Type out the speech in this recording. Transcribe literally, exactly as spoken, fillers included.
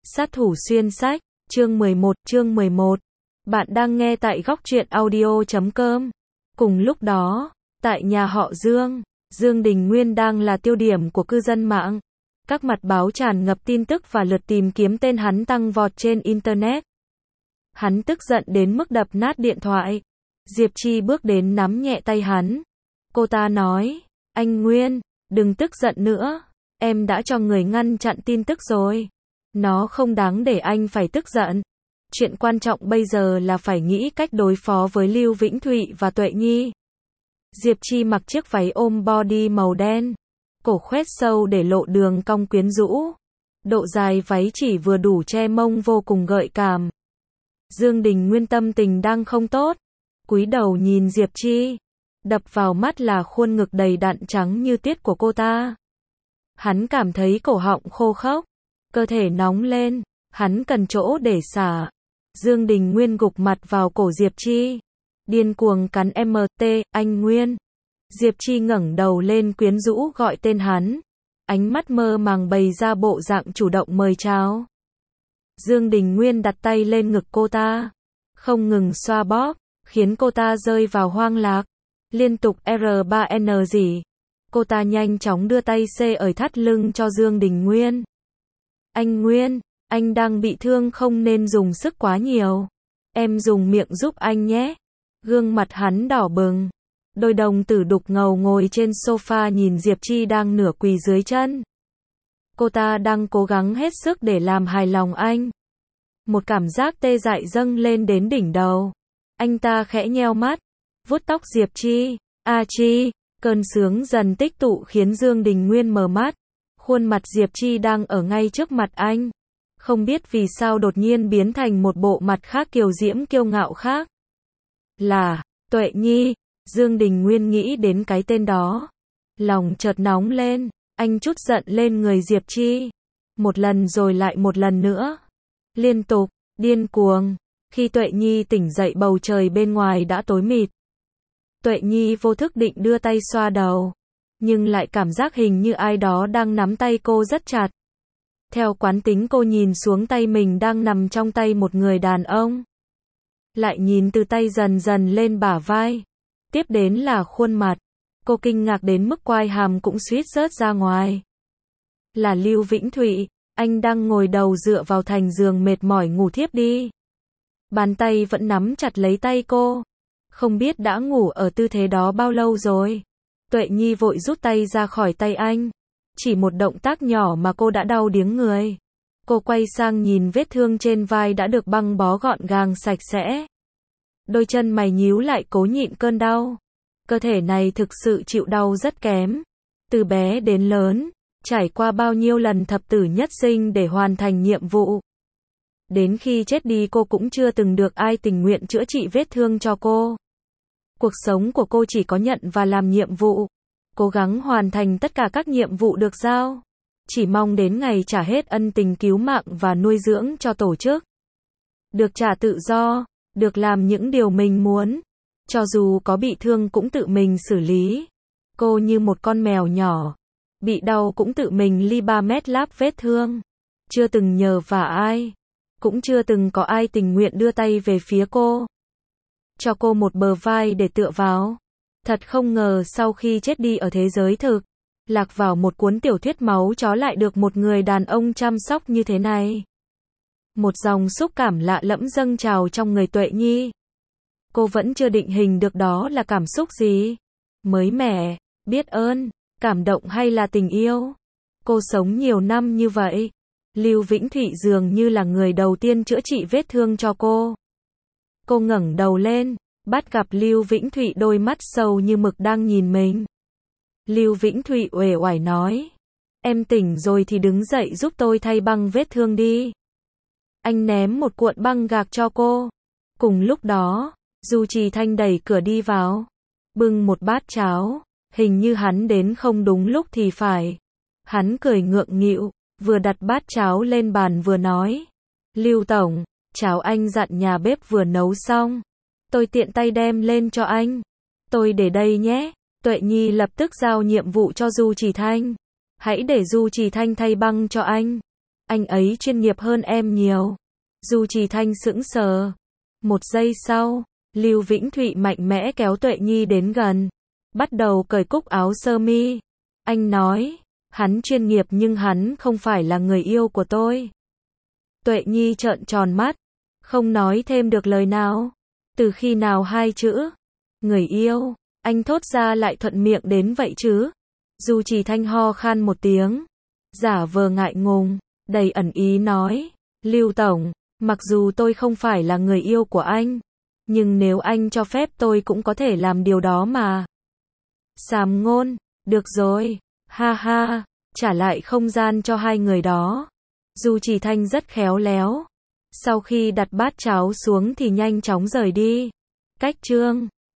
Sát thủ xuyên sách, chương mười một, chương mười một. Bạn đang nghe tại góc truyện audio chấm com. Cùng lúc đó, tại nhà họ Dương, Dương Đình Nguyên đang là tiêu điểm của cư dân mạng. Các mặt báo tràn ngập tin tức và lượt tìm kiếm tên hắn tăng vọt trên Internet. Hắn tức giận đến mức đập nát điện thoại. Diệp Chi bước đến nắm nhẹ tay hắn. Cô ta nói, anh Nguyên, đừng tức giận nữa. Em đã cho người ngăn chặn tin tức rồi. Nó không đáng để anh phải tức giận. Chuyện quan trọng bây giờ là phải nghĩ cách đối phó với Lưu Vĩnh Thụy và Tuệ Nhi. Diệp Chi mặc chiếc váy ôm body màu đen. Cổ khoét sâu để lộ đường cong quyến rũ. Độ dài váy chỉ vừa đủ che mông vô cùng gợi cảm. Dương Đình Nguyên tâm tình đang không tốt. Cúi đầu nhìn Diệp Chi. Đập vào mắt là khuôn ngực đầy đặn trắng như tiết của cô ta. Hắn cảm thấy cổ họng khô khốc. Cơ thể nóng lên. Hắn cần chỗ để xả. Dương Đình Nguyên gục mặt vào cổ Diệp Chi. Điên cuồng cắn em tê, anh Nguyên. Diệp Chi ngẩng đầu lên quyến rũ gọi tên hắn. Ánh mắt mơ màng bày ra bộ dạng chủ động mời chào. Dương Đình Nguyên đặt tay lên ngực cô ta. Không ngừng xoa bóp, khiến cô ta rơi vào hoang lạc. Liên tục R ba N gì. Cô ta nhanh chóng đưa tay xê ở thắt lưng cho Dương Đình Nguyên. Anh Nguyên, anh đang bị thương không nên dùng sức quá nhiều. Em dùng miệng giúp anh nhé. Gương mặt hắn đỏ bừng. Đôi đồng tử đục ngầu ngồi trên sofa nhìn Diệp Chi đang nửa quỳ dưới chân. Cô ta đang cố gắng hết sức để làm hài lòng anh. Một cảm giác tê dại dâng lên đến đỉnh đầu. Anh ta khẽ nheo mắt, vuốt tóc Diệp Chi. A Chi, cơn sướng dần tích tụ khiến Dương Đình Nguyên mở mắt. Khuôn mặt Diệp Chi đang ở ngay trước mặt anh. Không biết vì sao đột nhiên biến thành một bộ mặt khác kiều diễm kiêu ngạo khác. Là, Tuệ Nhi. Dương Đình Nguyên nghĩ đến cái tên đó. Lòng chợt nóng lên, anh trút giận lên người Diệp Chi. Một lần rồi lại một lần nữa. Liên tục, điên cuồng. Khi Tuệ Nhi tỉnh dậy bầu trời bên ngoài đã tối mịt. Tuệ Nhi vô thức định đưa tay xoa đầu. Nhưng lại cảm giác hình như ai đó đang nắm tay cô rất chặt. Theo quán tính cô nhìn xuống tay mình đang nằm trong tay một người đàn ông. Lại nhìn từ tay dần dần lên bả vai. Tiếp đến là khuôn mặt. Cô kinh ngạc đến mức quai hàm cũng suýt rớt ra ngoài. Là Lưu Vĩnh Thụy, anh đang ngồi đầu dựa vào thành giường mệt mỏi ngủ thiếp đi. Bàn tay vẫn nắm chặt lấy tay cô. Không biết đã ngủ ở tư thế đó bao lâu rồi. Tuệ Nhi vội rút tay ra khỏi tay anh. Chỉ một động tác nhỏ mà cô đã đau điếng người. Cô quay sang nhìn vết thương trên vai đã được băng bó gọn gàng sạch sẽ. Đôi chân mày nhíu lại cố nhịn cơn đau. Cơ thể này thực sự chịu đau rất kém. Từ bé đến lớn, trải qua bao nhiêu lần thập tử nhất sinh để hoàn thành nhiệm vụ. Đến khi chết đi cô cũng chưa từng được ai tình nguyện chữa trị vết thương cho cô. Cuộc sống của cô chỉ có nhận và làm nhiệm vụ. Cố gắng hoàn thành tất cả các nhiệm vụ được giao. Chỉ mong đến ngày trả hết ân tình cứu mạng và nuôi dưỡng cho tổ chức. Được trả tự do, được làm những điều mình muốn. Cho dù có bị thương cũng tự mình xử lý. Cô như một con mèo nhỏ. Bị đau cũng tự mình li ba mét láp vết thương. Chưa từng nhờ vả ai. Cũng chưa từng có ai tình nguyện đưa tay về phía cô. Cho cô một bờ vai để tựa vào. Thật không ngờ sau khi chết đi ở thế giới thực, lạc vào một cuốn tiểu thuyết máu chó lại được một người đàn ông chăm sóc như thế này. Một dòng xúc cảm lạ lẫm dâng trào trong người Tuệ Nhi. Cô vẫn chưa định hình được đó là cảm xúc gì. Mới mẻ, biết ơn, cảm động hay là tình yêu. Cô sống nhiều năm như vậy. Lưu Vĩnh Thụy dường như là người đầu tiên chữa trị vết thương cho cô. Cô ngẩng đầu lên, bắt gặp Lưu Vĩnh Thụy đôi mắt sâu như mực đang nhìn mình. Lưu Vĩnh Thụy uể oải nói. Em tỉnh rồi thì đứng dậy giúp tôi thay băng vết thương đi. Anh ném một cuộn băng gạc cho cô. Cùng lúc đó, Du Trì Thanh đẩy cửa đi vào. Bưng một bát cháo. Hình như hắn đến không đúng lúc thì phải. Hắn cười ngượng nghịu, vừa đặt bát cháo lên bàn vừa nói. Lưu Tổng, cháo anh dặn nhà bếp vừa nấu xong. Tôi tiện tay đem lên cho anh. Tôi để đây nhé. Tuệ Nhi lập tức giao nhiệm vụ cho Du Trì Thanh. Hãy để Du Trì Thanh thay băng cho anh. Anh ấy chuyên nghiệp hơn em nhiều. Du Trì Thanh sững sờ. Một giây sau, Lưu Vĩnh Thụy mạnh mẽ kéo Tuệ Nhi đến gần. Bắt đầu cởi cúc áo sơ mi. Anh nói, hắn chuyên nghiệp nhưng hắn không phải là người yêu của tôi. Tuệ Nhi trợn tròn mắt, không nói thêm được lời nào. Từ khi nào hai chữ người yêu, anh thốt ra lại thuận miệng đến vậy chứ? Du Trì Thanh ho khan một tiếng, giả vờ ngại ngùng, đầy ẩn ý nói, Lưu Tổng, mặc dù tôi không phải là người yêu của anh, nhưng nếu anh cho phép tôi cũng có thể làm điều đó mà. Sàm ngôn, được rồi, ha ha, trả lại không gian cho hai người đó. Du Trì Thanh rất khéo léo. Sau khi đặt bát cháo xuống thì nhanh chóng rời đi. Cách chương